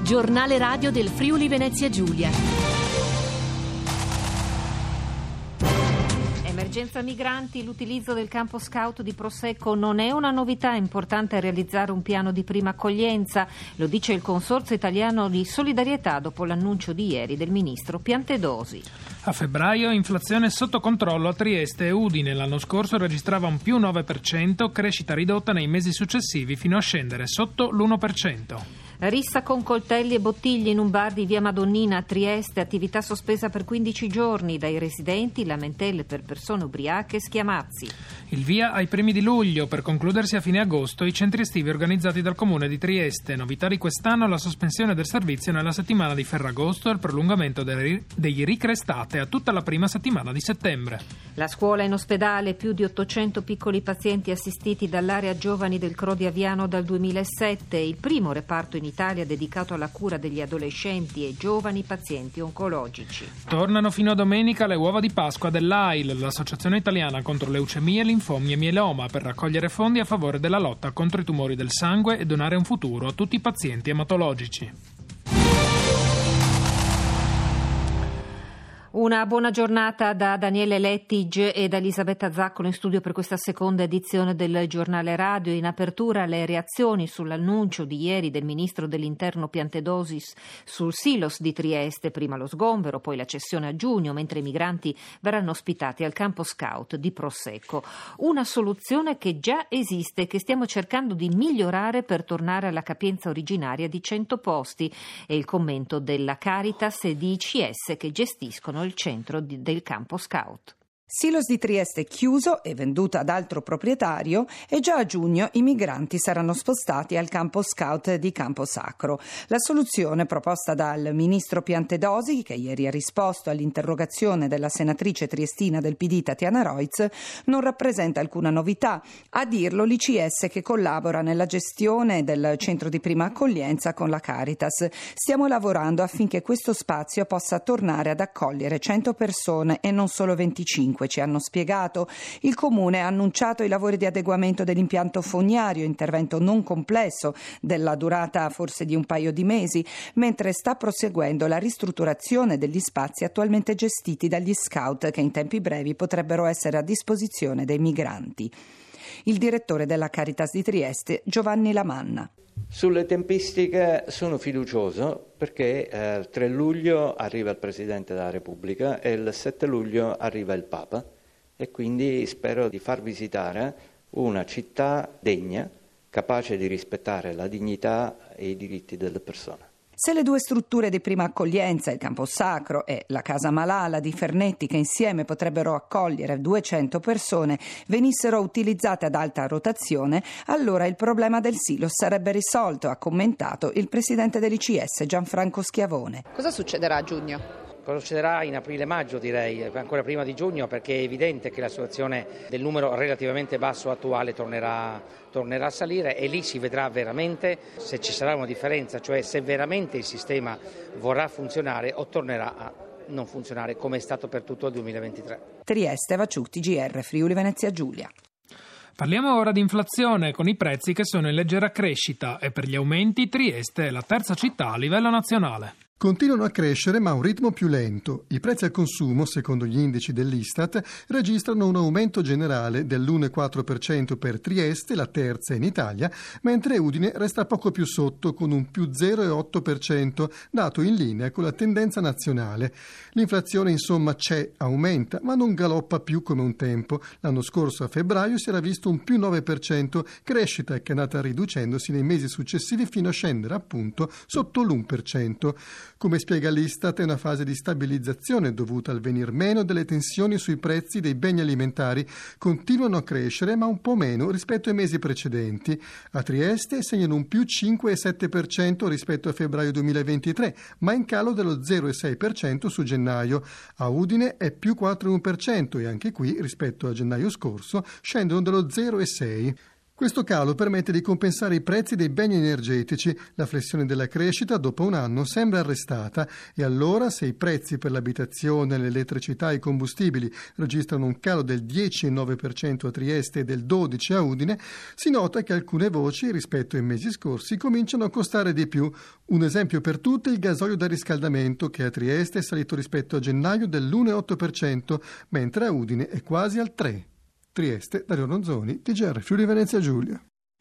Giornale radio del Friuli Venezia Giulia. Emergenza migranti, l'utilizzo del campo scout di Prosecco non è una novità, è importante realizzare un piano di prima accoglienza, lo dice il Consorzio Italiano di Solidarietà dopo l'annuncio di ieri del ministro Piantedosi. A febbraio inflazione sotto controllo a Trieste e Udine, l'anno scorso registrava un più 9%, crescita ridotta nei mesi successivi fino a scendere sotto l'1%. Rissa con coltelli e bottiglie in un bar di via Madonnina a Trieste, attività sospesa per 15 giorni, dai residenti lamentele per persone ubriache e schiamazzi. Il via ai primi di luglio, per concludersi a fine agosto i centri estivi organizzati dal Comune di Trieste. Novità di quest'anno la sospensione del servizio nella settimana di Ferragosto e il prolungamento dei ricrestate a tutta la prima settimana di settembre. La scuola in ospedale, più di 800 piccoli pazienti assistiti dall'area giovani del CRO di Aviano dal 2007, il primo reparto in Italia dedicato alla cura degli adolescenti e giovani pazienti oncologici. Tornano fino a domenica le uova di Pasqua dell'AIL, l'Associazione Italiana contro leucemie, linfomi e mieloma, per raccogliere fondi a favore della lotta contro i tumori del sangue e donare un futuro a tutti i pazienti ematologici. Una buona giornata da Daniele Lettig e da Elisabetta Zaccolo in studio per questa seconda edizione del Giornale Radio. In apertura le reazioni sull'annuncio di ieri del ministro dell'Interno Piantedosi sul Silos di Trieste, prima lo sgombero, poi la cessione a giugno, mentre i migranti verranno ospitati al campo scout di Prosecco. Una soluzione che già esiste e che stiamo cercando di migliorare per tornare alla capienza originaria di 100 posti. È il commento della Caritas e di ICS che gestiscono il centro del campo scout. Silos di Trieste chiuso e venduto ad altro proprietario e già a giugno i migranti saranno spostati al campo scout di Campo Sacro. La soluzione proposta dal ministro Piantedosi, che ieri ha risposto all'interrogazione della senatrice triestina del PD Tatiana Roitz, non rappresenta alcuna novità. A dirlo l'ICS che collabora nella gestione del centro di prima accoglienza con la Caritas. Stiamo lavorando affinché questo spazio possa tornare ad accogliere 100 persone e non solo 25. Ci hanno spiegato. Il Comune ha annunciato i lavori di adeguamento dell'impianto fognario, intervento non complesso, della durata forse di un paio di mesi, mentre sta proseguendo la ristrutturazione degli spazi attualmente gestiti dagli scout che in tempi brevi potrebbero essere a disposizione dei migranti. Il direttore della Caritas di Trieste, Giovanni Lamanna. Sulle tempistiche sono fiducioso perché il 3 luglio arriva il Presidente della Repubblica e il 7 luglio arriva il Papa e quindi spero di far visitare una città degna, capace di rispettare la dignità e i diritti delle persone. Se le due strutture di prima accoglienza, il Campo Sacro e la Casa Malala di Fernetti, che insieme potrebbero accogliere 200 persone, venissero utilizzate ad alta rotazione, allora il problema del silo sarebbe risolto, ha commentato il presidente dell'ICS Gianfranco Schiavone. Cosa succederà a giugno? Cosa succederà in aprile-maggio, direi, ancora prima di giugno, perché è evidente che la situazione del numero relativamente basso attuale tornerà a salire e lì si vedrà veramente se ci sarà una differenza, cioè se veramente il sistema vorrà funzionare o tornerà a non funzionare come è stato per tutto il 2023. Trieste, Vaciutti, GR, Friuli Venezia Giulia. Parliamo ora di inflazione, con i prezzi che sono in leggera crescita e per gli aumenti Trieste è la terza città a livello nazionale. Continuano a crescere ma a un ritmo più lento. I prezzi al consumo, secondo gli indici dell'Istat, registrano un aumento generale dell'1,4% per Trieste, la terza in Italia, mentre Udine resta poco più sotto con un più 0,8%, dato in linea con la tendenza nazionale. L'inflazione insomma c'è, aumenta, ma non galoppa più come un tempo. L'anno scorso a febbraio si era visto un più 9%, crescita che è andata riducendosi nei mesi successivi fino a scendere appunto sotto l'1%. Come spiega l'Istat, è una fase di stabilizzazione dovuta al venir meno delle tensioni sui prezzi dei beni alimentari. Continuano a crescere, ma un po' meno rispetto ai mesi precedenti. A Trieste segnano un più 5,7% rispetto a febbraio 2023, ma in calo dello 0,6% su gennaio. A Udine è più 4,1% e anche qui, rispetto a gennaio scorso, scendono dello 0,6%. Questo calo permette di compensare i prezzi dei beni energetici. La flessione della crescita dopo un anno sembra arrestata e allora se i prezzi per l'abitazione, l'elettricità e i combustibili registrano un calo del 10,9% a Trieste e del 12% a Udine, si nota che alcune voci rispetto ai mesi scorsi cominciano a costare di più. Un esempio per tutte è il gasolio da riscaldamento che a Trieste è salito rispetto a gennaio dell'1,8%, mentre a Udine è quasi al 3%. Trieste, Dario Ronzoni, TGR Friuli Venezia Giulia.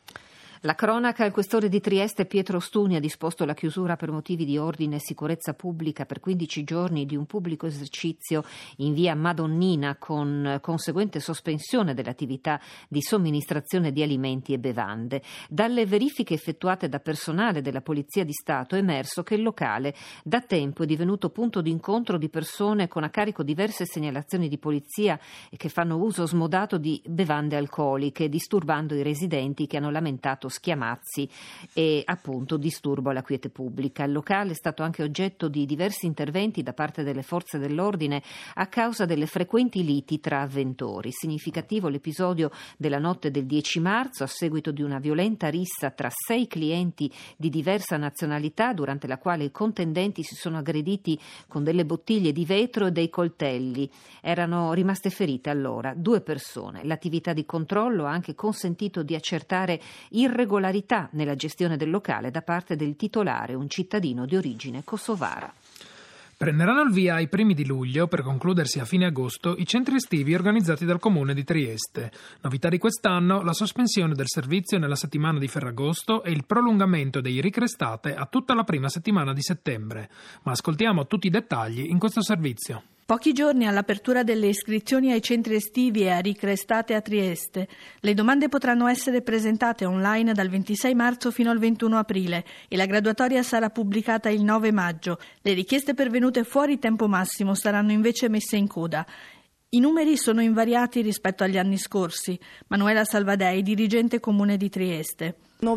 La cronaca: il questore di Trieste Pietro Stuni ha disposto la chiusura per motivi di ordine e sicurezza pubblica per 15 giorni di un pubblico esercizio in via Madonnina con conseguente sospensione dell'attività di somministrazione di alimenti e bevande. Dalle verifiche effettuate da personale della Polizia di Stato è emerso che il locale da tempo è divenuto punto d'incontro di persone con a carico diverse segnalazioni di polizia e che fanno uso smodato di bevande alcoliche, disturbando i residenti che hanno lamentato schiamazzi e appunto disturbo alla quiete pubblica. Il locale è stato anche oggetto di diversi interventi da parte delle forze dell'ordine a causa delle frequenti liti tra avventori. Significativo l'episodio della notte del 10 marzo a seguito di una violenta rissa tra 6 clienti di diversa nazionalità, durante la quale i contendenti si sono aggrediti con delle bottiglie di vetro e dei coltelli. Erano rimaste ferite allora 2 persone. L'attività di controllo ha anche consentito di accertare irregolarità nella gestione del locale da parte del titolare, un cittadino di origine kosovara. Prenderanno il via ai primi di luglio, per concludersi a fine agosto, i centri estivi organizzati dal Comune di Trieste. Novità di quest'anno: la sospensione del servizio nella settimana di Ferragosto e il prolungamento dei Ricrestate a tutta la prima settimana di settembre. Ma ascoltiamo tutti i dettagli in questo servizio. Pochi giorni all'apertura delle iscrizioni ai centri estivi e a Ricrestate a Trieste. Le domande potranno essere presentate online dal 26 marzo fino al 21 aprile e la graduatoria sarà pubblicata il 9 maggio. Le richieste pervenute fuori tempo massimo saranno invece messe in coda. I numeri sono invariati rispetto agli anni scorsi. Manuela Salvadei, dirigente Comune di Trieste.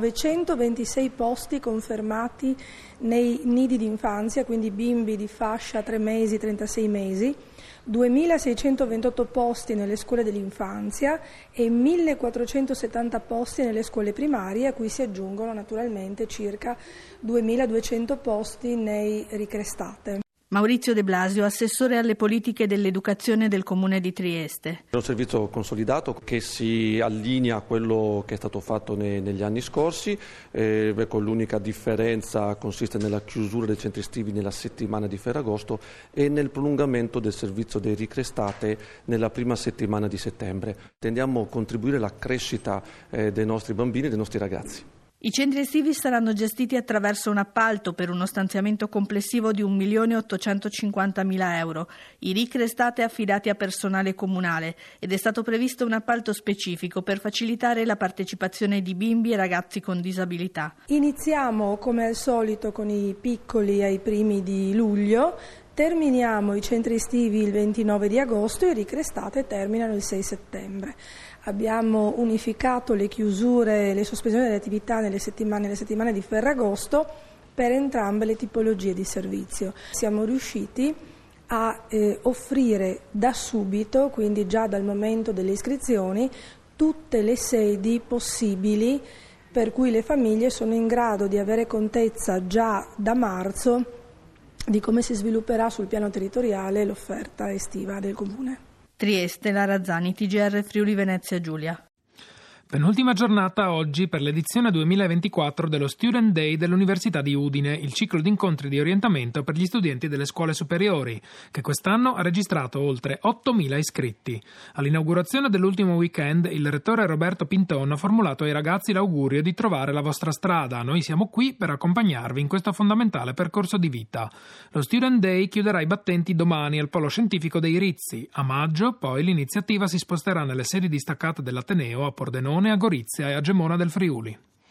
926 posti confermati nei nidi d'infanzia, quindi bimbi di fascia 3 mesi, 36 mesi, 2.628 posti nelle scuole dell'infanzia e 1.470 posti nelle scuole primarie, a cui si aggiungono naturalmente circa 2.200 posti nei Ricrestate. Maurizio De Blasio, assessore alle politiche dell'educazione del Comune di Trieste. È un servizio consolidato che si allinea a quello che è stato fatto negli anni scorsi, l'unica differenza consiste nella chiusura dei centri estivi nella settimana di Ferragosto e nel prolungamento del servizio dei Ricrestate nella prima settimana di settembre. Tendiamo a contribuire alla crescita dei nostri bambini e dei nostri ragazzi. I centri estivi saranno gestiti attraverso un appalto per uno stanziamento complessivo di 1.850.000 euro. I Ricrestate affidati a personale comunale ed è stato previsto un appalto specifico per facilitare la partecipazione di bimbi e ragazzi con disabilità. Iniziamo come al solito con i piccoli ai primi di luglio. Terminiamo i centri estivi il 29 di agosto e i Ricrestate terminano il 6 settembre. Abbiamo unificato le chiusure e le sospensioni delle attività nelle settimane di Ferragosto per entrambe le tipologie di servizio. Siamo riusciti a offrire da subito, quindi già dal momento delle iscrizioni, tutte le sedi possibili per cui le famiglie sono in grado di avere contezza già da marzo di come si svilupperà sul piano territoriale l'offerta estiva del Comune. Trieste, Lara Zani, TGR Friuli Venezia Giulia. Penultima giornata oggi per l'edizione 2024 dello Student Day dell'Università di Udine, il ciclo di incontri di orientamento per gli studenti delle scuole superiori, che quest'anno ha registrato oltre 8.000 iscritti. All'inaugurazione dell'ultimo weekend, il rettore Roberto Pinton ha formulato ai ragazzi l'augurio di trovare la vostra strada. Noi siamo qui per accompagnarvi in questo fondamentale percorso di vita. Lo Student Day chiuderà i battenti domani al Polo Scientifico dei Rizzi. A maggio, poi, l'iniziativa si sposterà nelle sedi distaccate dell'Ateneo a Pordenone, a Gorizia e a Gemona del Friuli.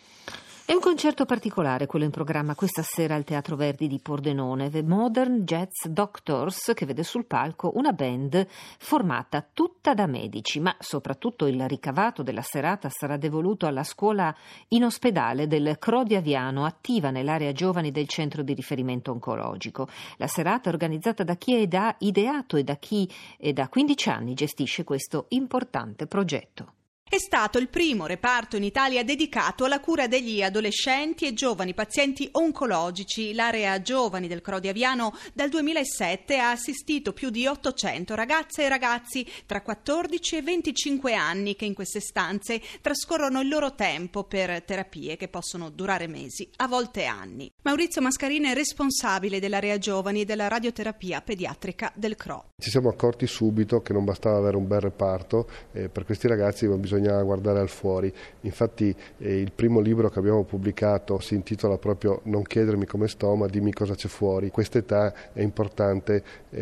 È un concerto particolare quello in programma questa sera al Teatro Verdi di Pordenone, The Modern Jazz Doctors, che vede sul palco una band formata tutta da medici, ma soprattutto il ricavato della serata sarà devoluto alla scuola in ospedale del Cro di Aviano, attiva nell'area giovani del centro di riferimento oncologico. La serata è organizzata da chi è ideato e da chi da 15 anni gestisce questo importante progetto. è stato il primo reparto in Italia dedicato alla cura degli adolescenti e giovani pazienti oncologici. L'area giovani del CRO di Aviano dal 2007 ha assistito più di 800 ragazze e ragazzi tra 14 e 25 anni che in queste stanze trascorrono il loro tempo per terapie che possono durare mesi, a volte anni. Maurizio Mascarini è responsabile dell'area giovani e della radioterapia pediatrica del CRO. Ci siamo accorti subito che non bastava avere un bel reparto, per questi ragazzi bisognava guardare al fuori. Infatti il primo libro che abbiamo pubblicato si intitola proprio "Non chiedermi come sto, ma dimmi cosa c'è fuori". In questa età è importante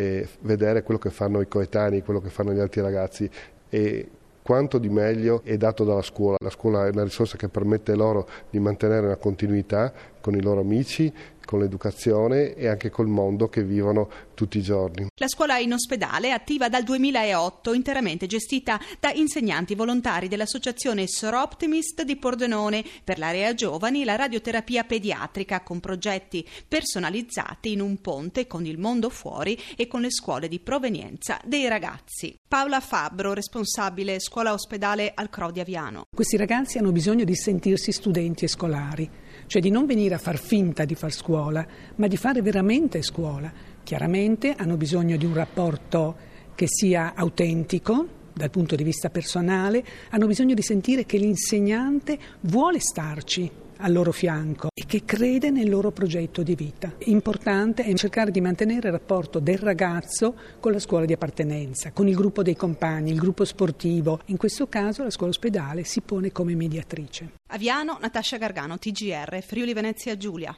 vedere quello che fanno i coetanei, quello che fanno gli altri ragazzi, e quanto di meglio è dato dalla scuola. La scuola è una risorsa che permette loro di mantenere una continuità con i loro amici, con l'educazione e anche col mondo che vivono tutti i giorni. La scuola in ospedale è attiva dal 2008, interamente gestita da insegnanti volontari dell'associazione Soroptimist di Pordenone, per l'area giovani e la radioterapia pediatrica, con progetti personalizzati in un ponte con il mondo fuori e con le scuole di provenienza dei ragazzi. Paola Fabbro, responsabile scuola ospedale al CRO di Aviano. Questi ragazzi hanno bisogno di sentirsi studenti e scolari, cioè di non venire a far finta di far scuola, ma di fare veramente scuola. Chiaramente hanno bisogno di un rapporto che sia autentico dal punto di vista personale, hanno bisogno di sentire che l'insegnante vuole starci al loro fianco e che crede nel loro progetto di vita. Importante è cercare di mantenere il rapporto del ragazzo con la scuola di appartenenza, con il gruppo dei compagni, il gruppo sportivo. In questo caso la scuola ospedale si pone come mediatrice. Aviano, Natascia Gargano, TGR, Friuli Venezia Giulia.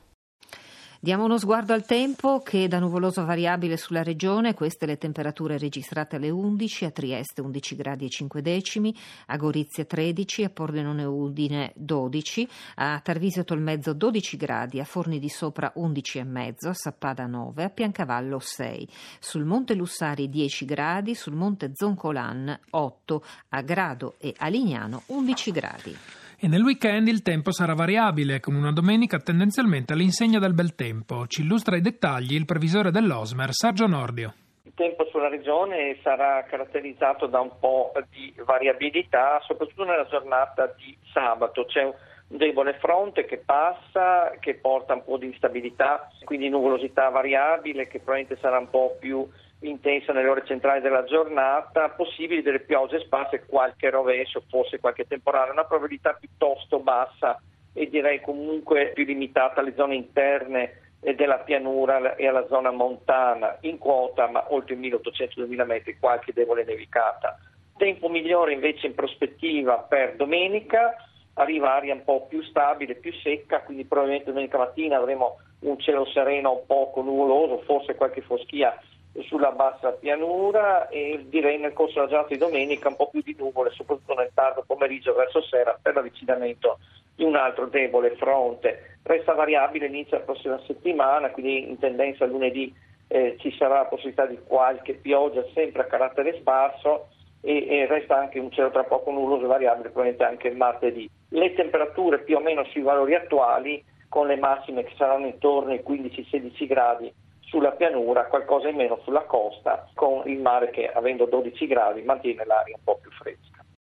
Diamo uno sguardo al tempo, che da nuvoloso a variabile sulla regione. Queste le temperature registrate alle 11, a Trieste 11 gradi e 5 decimi, a Gorizia 13, a Pordenone Udine 12, a Tarvisio Tolmezzo 12 gradi, a Forni di Sopra 11 e mezzo, a Sappada 9, a Piancavallo 6, sul Monte Lussari 10 gradi, sul Monte Zoncolan 8, a Grado e a Lignano 11 gradi. E nel weekend il tempo sarà variabile, con una domenica tendenzialmente all'insegna del bel tempo. Ci illustra i dettagli il previsore dell'Osmer, Sergio Nordio. Il tempo sulla regione sarà caratterizzato da un po' di variabilità, soprattutto nella giornata di sabato. C'è un debole fronte che passa, che porta un po' di instabilità, quindi nuvolosità variabile che probabilmente sarà un po' più intensa nelle ore centrali della giornata, possibili delle piogge sparse, qualche rovescio, forse qualche temporale, una probabilità piuttosto bassa e direi comunque più limitata alle zone interne della pianura e alla zona montana, in quota ma oltre i 1800-2000 metri qualche debole nevicata. Tempo migliore invece in prospettiva per domenica, arriva aria un po' più stabile, più secca, quindi probabilmente domenica mattina avremo un cielo sereno un poco nuvoloso, forse qualche foschia sulla bassa pianura, e direi nel corso della giornata di domenica un po' più di nuvole, soprattutto nel tardo pomeriggio verso sera, per l'avvicinamento di un altro debole fronte. Resta variabile l'inizio della prossima settimana, quindi in tendenza lunedì ci sarà la possibilità di qualche pioggia sempre a carattere sparso e resta anche un cielo tra poco nuvoloso e variabile probabilmente anche il martedì. Le temperature più o meno sui valori attuali, con le massime che saranno intorno ai 15-16 gradi sulla pianura, qualcosa in meno sulla costa, con il mare che, avendo 12 gradi, mantiene l'aria un po' più fresca.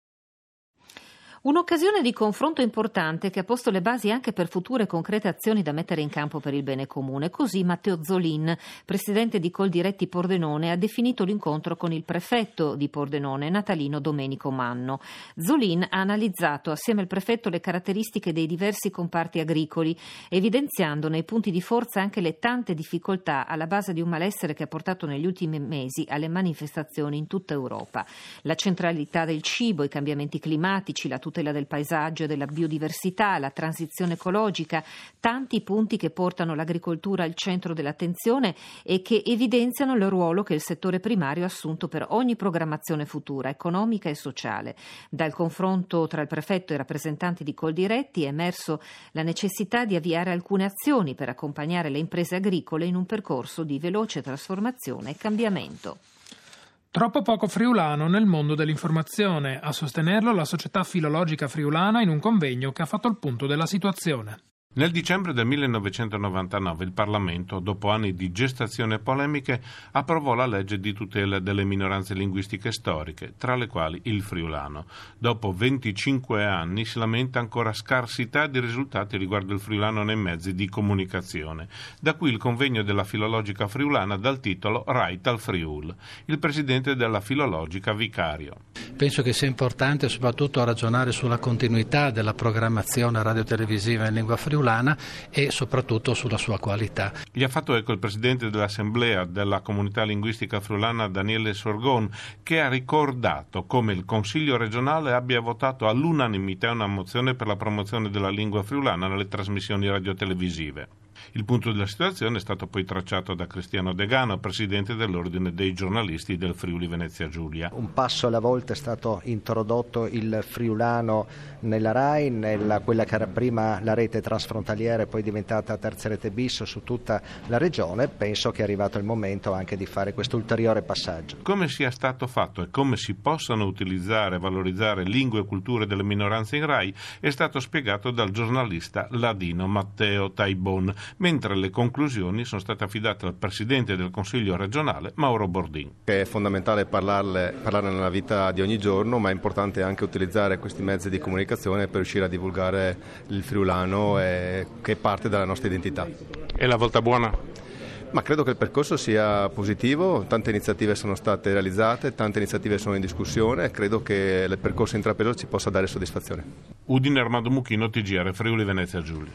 Un'occasione di confronto importante che ha posto le basi anche per future concrete azioni da mettere in campo per il bene comune. Così Matteo Zolin, presidente di Coldiretti Pordenone, ha definito l'incontro con il prefetto di Pordenone, Natalino Domenico Manno. Zolin ha analizzato assieme al prefetto le caratteristiche dei diversi comparti agricoli, evidenziando nei punti di forza anche le tante difficoltà alla base di un malessere che ha portato negli ultimi mesi alle manifestazioni in tutta Europa. La centralità del cibo, i cambiamenti climatici, la tutela del paesaggio e della biodiversità, la transizione ecologica, tanti punti che portano l'agricoltura al centro dell'attenzione e che evidenziano il ruolo che il settore primario ha assunto per ogni programmazione futura, economica e sociale. Dal confronto tra il prefetto e i rappresentanti di Coldiretti è emerso la necessità di avviare alcune azioni per accompagnare le imprese agricole in un percorso di veloce trasformazione e cambiamento. Troppo poco friulano nel mondo dell'informazione. A sostenerlo la Società Filologica Friulana in un convegno che ha fatto il punto della situazione. Nel dicembre del 1999 il Parlamento, dopo anni di gestazione e polemiche, approvò la legge di tutela delle minoranze linguistiche storiche, tra le quali il friulano. Dopo 25 anni si lamenta ancora scarsità di risultati riguardo il friulano nei mezzi di comunicazione. Da qui il convegno della Filologica Friulana dal titolo Right al Friul. Il presidente della Filologica Vicario. Penso che sia importante soprattutto ragionare sulla continuità della programmazione radiotelevisiva in lingua friulana e soprattutto sulla sua qualità. Gli ha fatto eco il presidente dell'Assemblea della Comunità Linguistica Friulana Daniele Sorgon, che ha ricordato come il Consiglio regionale abbia votato all'unanimità una mozione per la promozione della lingua friulana nelle trasmissioni radiotelevisive. Il punto della situazione è stato poi tracciato da Cristiano Degano, presidente dell'Ordine dei giornalisti del Friuli Venezia Giulia. Un passo alla volta è stato introdotto il friulano nella RAI, quella che era prima la rete transfrontaliera e poi diventata terza rete bis su tutta la regione. Penso che è arrivato il momento anche di fare questo ulteriore passaggio. Come sia stato fatto e come si possano utilizzare e valorizzare lingue e culture delle minoranze in RAI è stato spiegato dal giornalista ladino Matteo Taibon, mentre le conclusioni sono state affidate al presidente del Consiglio regionale Mauro Bordin. È fondamentale parlarne nella vita di ogni giorno, ma è importante anche utilizzare questi mezzi di comunicazione per riuscire a divulgare il friulano che è parte della nostra identità. È la volta buona? Ma credo che il percorso sia positivo, tante iniziative sono state realizzate, tante iniziative sono in discussione e credo che il percorso intrapreso ci possa dare soddisfazione. Udine Armando Mucchino, TGR Friuli Venezia Giulia.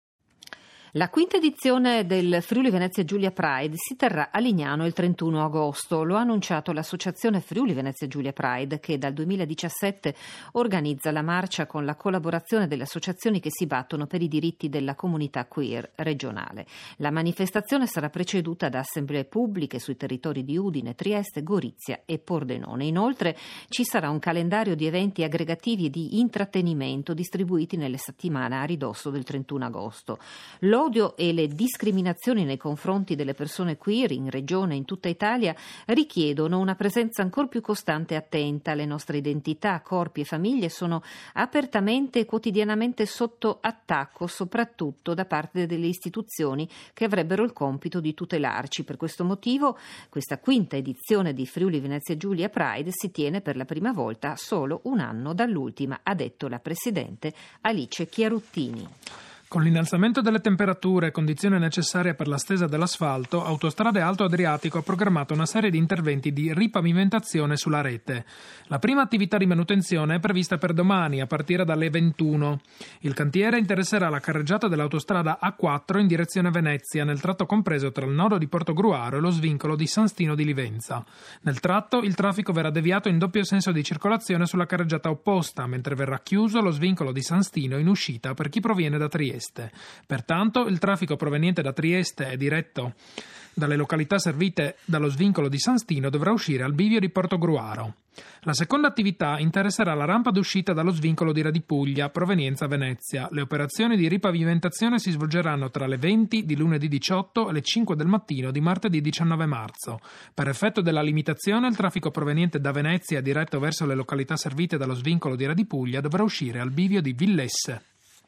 La quinta edizione del Friuli Venezia Giulia Pride si terrà a Lignano il 31 agosto. Lo ha annunciato l'associazione Friuli Venezia Giulia Pride, che dal 2017 organizza la marcia con la collaborazione delle associazioni che si battono per i diritti della comunità queer regionale. La manifestazione sarà preceduta da assemblee pubbliche sui territori di Udine, Trieste, Gorizia e Pordenone. Inoltre ci sarà un calendario di eventi aggregativi e di intrattenimento distribuiti nelle settimane a ridosso del 31 agosto. L'odio e le discriminazioni nei confronti delle persone queer in regione e in tutta Italia richiedono una presenza ancor più costante e attenta. Le nostre identità, corpi e famiglie sono apertamente e quotidianamente sotto attacco, soprattutto da parte delle istituzioni che avrebbero il compito di tutelarci. Per questo motivo questa quinta edizione di Friuli Venezia Giulia Pride si tiene per la prima volta solo un anno dall'ultima, ha detto la presidente Alice Chiaruttini. Con l'innalzamento delle temperature, condizione necessaria per la stesa dell'asfalto, Autostrade Alto Adriatico ha programmato una serie di interventi di ripavimentazione sulla rete. La prima attività di manutenzione è prevista per domani, a partire dalle 21. Il cantiere interesserà la carreggiata dell'autostrada A4 in direzione Venezia, nel tratto compreso tra il nodo di Portogruaro e lo svincolo di San Stino di Livenza. Nel tratto il traffico verrà deviato in doppio senso di circolazione sulla carreggiata opposta, mentre verrà chiuso lo svincolo di San Stino in uscita per chi proviene da Trieste. Pertanto il traffico proveniente da Trieste e diretto dalle località servite dallo svincolo di San Stino dovrà uscire al bivio di Portogruaro. La seconda attività interesserà la rampa d'uscita dallo svincolo di Radipuglia, provenienza Venezia. Le operazioni di ripavimentazione si svolgeranno tra le 20 di lunedì 18 e le 5 del mattino di martedì 19 marzo. Per effetto della limitazione, il traffico proveniente da Venezia diretto verso le località servite dallo svincolo di Radipuglia dovrà uscire al bivio di Villesse.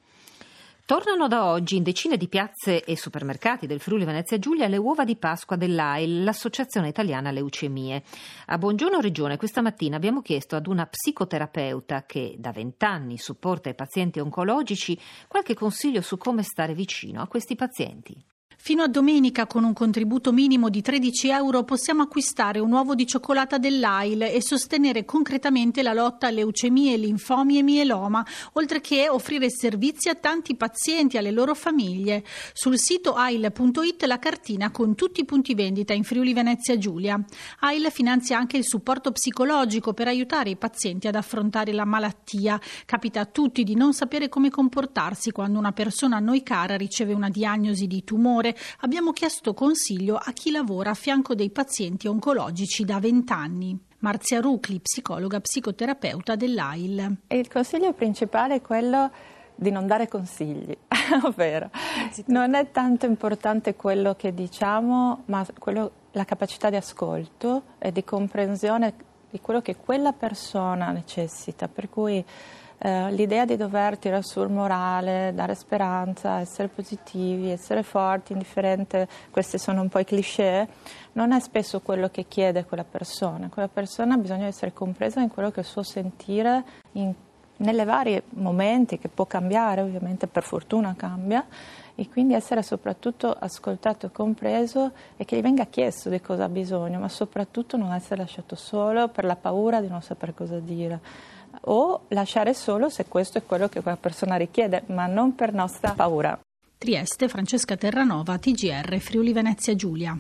Tornano da oggi in decine di piazze e supermercati del Friuli Venezia Giulia le uova di Pasqua dell'AIL, l'Associazione Italiana Leucemie. A Buongiorno Regione questa mattina abbiamo chiesto ad una psicoterapeuta che da 20 anni supporta i pazienti oncologici qualche consiglio su come stare vicino a questi pazienti. Fino a domenica, con un contributo minimo di 13 euro, possiamo acquistare un uovo di cioccolata dell'AIL e sostenere concretamente la lotta a leucemie, linfomi e mieloma, oltre che offrire servizi a tanti pazienti e alle loro famiglie. Sul sito AIL.it la cartina con tutti i punti vendita in Friuli Venezia Giulia. AIL finanzia anche il supporto psicologico per aiutare i pazienti ad affrontare la malattia. Capita a tutti di non sapere come comportarsi quando una persona a noi cara riceve una diagnosi di tumore. Abbiamo chiesto consiglio a chi lavora a fianco dei pazienti oncologici da 20 anni. Marzia Rucli, psicologa psicoterapeuta dell'AIL. Il consiglio principale è quello di non dare consigli, ovvero non è tanto importante quello che diciamo, ma la capacità di ascolto e di comprensione di quello che quella persona necessita, per cui l'idea di dover tirare sul morale, dare speranza, essere positivi, essere forti, indifferente, questi sono un po' i cliché, non è spesso quello che chiede quella persona. Quella persona ha bisogno di essere compresa in quello che è il suo sentire nelle varie momenti, che può cambiare, ovviamente per fortuna cambia, e quindi essere soprattutto ascoltato e compreso e che gli venga chiesto di cosa ha bisogno, ma soprattutto non essere lasciato solo per la paura di non sapere cosa dire, o lasciare solo se questo è quello che quella persona richiede, ma non per nostra paura. Trieste, Francesca Terranova, TGR, Friuli Venezia Giulia.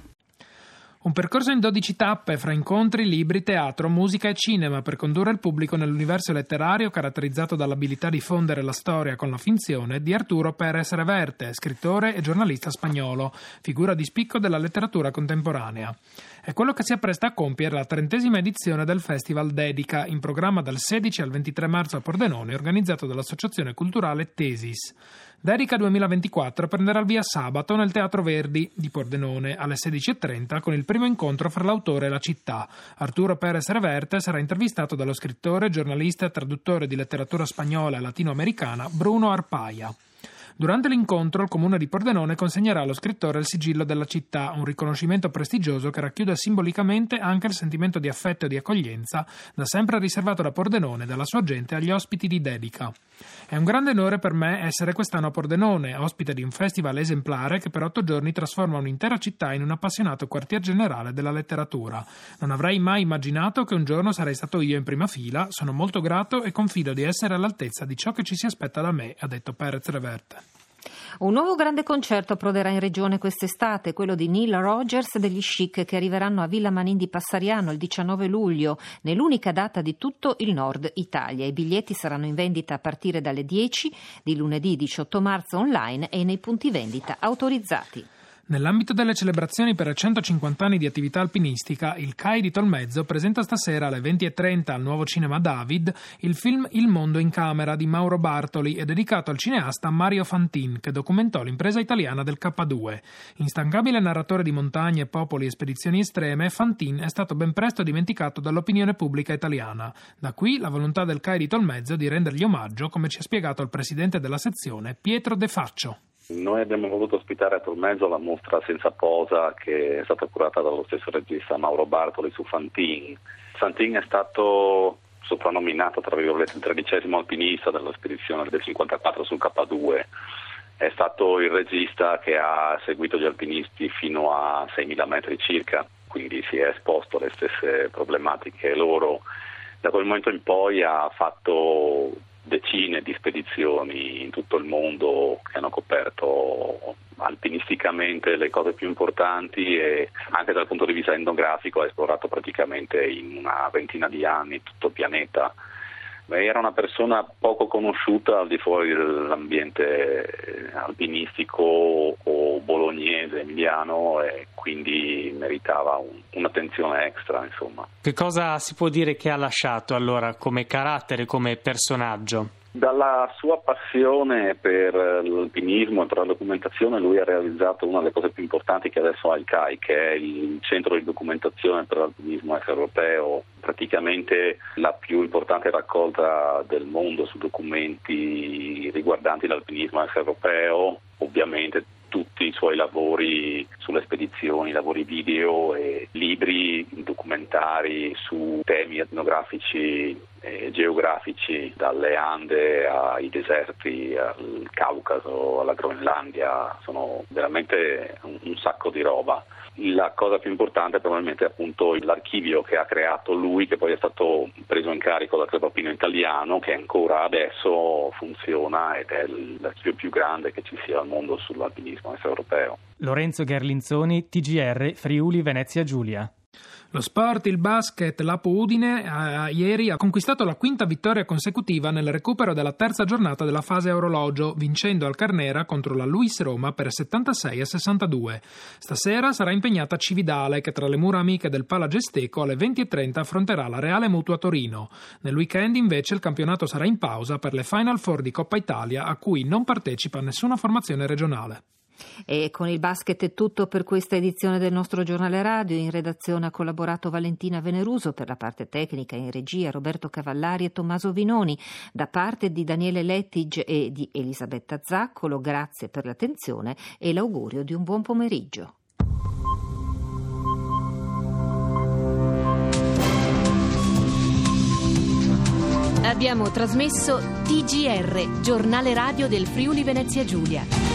Un percorso in 12 tappe fra incontri, libri, teatro, musica e cinema per condurre il pubblico nell'universo letterario caratterizzato dall'abilità di fondere la storia con la finzione di Arturo Pérez Reverte, scrittore e giornalista spagnolo, figura di spicco della letteratura contemporanea. È quello che si appresta a compiere la 30ª edizione del Festival Dedica, in programma dal 16 al 23 marzo a Pordenone, organizzato dall'Associazione Culturale Tesis. Dedica 2024 prenderà il via sabato nel Teatro Verdi di Pordenone alle 16:30 con il primo incontro fra l'autore e la città. Arturo Pérez Reverte sarà intervistato dallo scrittore, giornalista e traduttore di letteratura spagnola e latinoamericana Bruno Arpaia. Durante l'incontro il Comune di Pordenone consegnerà allo scrittore il sigillo della città, un riconoscimento prestigioso che racchiude simbolicamente anche il sentimento di affetto e di accoglienza da sempre riservato da Pordenone e dalla sua gente agli ospiti di Dedica. È un grande onore per me essere quest'anno a Pordenone, ospite di un festival esemplare che per 8 giorni trasforma un'intera città in un appassionato quartier generale della letteratura. Non avrei mai immaginato che un giorno sarei stato io in prima fila, sono molto grato e confido di essere all'altezza di ciò che ci si aspetta da me, ha detto Pérez Reverte. Un nuovo grande concerto approderà in regione quest'estate, quello di Neil Rogers degli Chic, che arriveranno a Villa Manin di Passariano il 19 luglio, nell'unica data di tutto il nord Italia. I biglietti saranno in vendita a partire dalle 10 di lunedì 18 marzo online e nei punti vendita autorizzati. Nell'ambito delle celebrazioni per 150 anni di attività alpinistica, il CAI di Tolmezzo presenta stasera alle 20:30 al Nuovo Cinema David il film Il mondo in camera di Mauro Bartoli e dedicato al cineasta Mario Fantin, che documentò l'impresa italiana del K2. Instancabile narratore di montagne, popoli e spedizioni estreme, Fantin è stato ben presto dimenticato dall'opinione pubblica italiana. Da qui la volontà del CAI di Tolmezzo di rendergli omaggio, come ci ha spiegato il presidente della sezione, Pietro De Faccio. Noi abbiamo voluto ospitare a Tolmezzo la mostra Senza posa, che è stata curata dallo stesso regista Mauro Bartoli su Fantin. Fantin è stato soprannominato, tra virgolette, il 13° alpinista della spedizione del 54 sul K2. È stato il regista che ha seguito gli alpinisti fino a 6.000 metri circa, quindi si è esposto alle stesse problematiche loro. Da quel momento in poi ha fatto decine di spedizioni in tutto il mondo che hanno coperto alpinisticamente le cose più importanti e anche dal punto di vista etnografico ha esplorato praticamente in una ventina di anni tutto il pianeta. Era una persona poco conosciuta al di fuori dell'ambiente alpinistico o bolognese, emiliano, e quindi meritava un'attenzione extra, insomma. Che cosa si può dire che ha lasciato allora come carattere, come personaggio? Dalla sua passione per l'alpinismo e per la documentazione lui ha realizzato una delle cose più importanti che adesso ha il CAI, che è il centro di documentazione per l'alpinismo extraeuropeo, praticamente la più importante raccolta del mondo su documenti riguardanti l'alpinismo extraeuropeo. Ovviamente tutti i suoi lavori sulle spedizioni, lavori video e libri documentari su temi etnografici e geografici, dalle Ande ai deserti, al Caucaso, alla Groenlandia, sono veramente un sacco di roba. La cosa più importante probabilmente è appunto l'archivio che ha creato lui, che poi è stato preso in carico dal Club Alpino Italiano, che ancora adesso funziona ed è l'archivio più grande che ci sia al mondo sull'alpinismo extraeuropeo. Lorenzo Gherlinzoni, TGR, Friuli Venezia Giulia. Lo sport, il basket, l'Apo Udine ieri ha conquistato la 5ª vittoria consecutiva nel recupero della 3ª giornata della fase a orologio, vincendo al Carnera contro la Luis Roma per 76-62. Stasera sarà impegnata Cividale, che tra le mura amiche del Palagesteco alle 20:30 affronterà la Reale Mutua Torino. Nel weekend invece il campionato sarà in pausa per le Final Four di Coppa Italia, a cui non partecipa nessuna formazione regionale. E con il basket è tutto per questa edizione del nostro giornale radio. In redazione ha collaborato Valentina Veneruso, per la parte tecnica in regia Roberto Cavallari e Tommaso Vinoni. Da parte di Daniele Lettige e di Elisabetta Zaccolo, grazie per l'attenzione e l'augurio di un buon pomeriggio. Abbiamo trasmesso TGR, giornale radio del Friuli Venezia Giulia.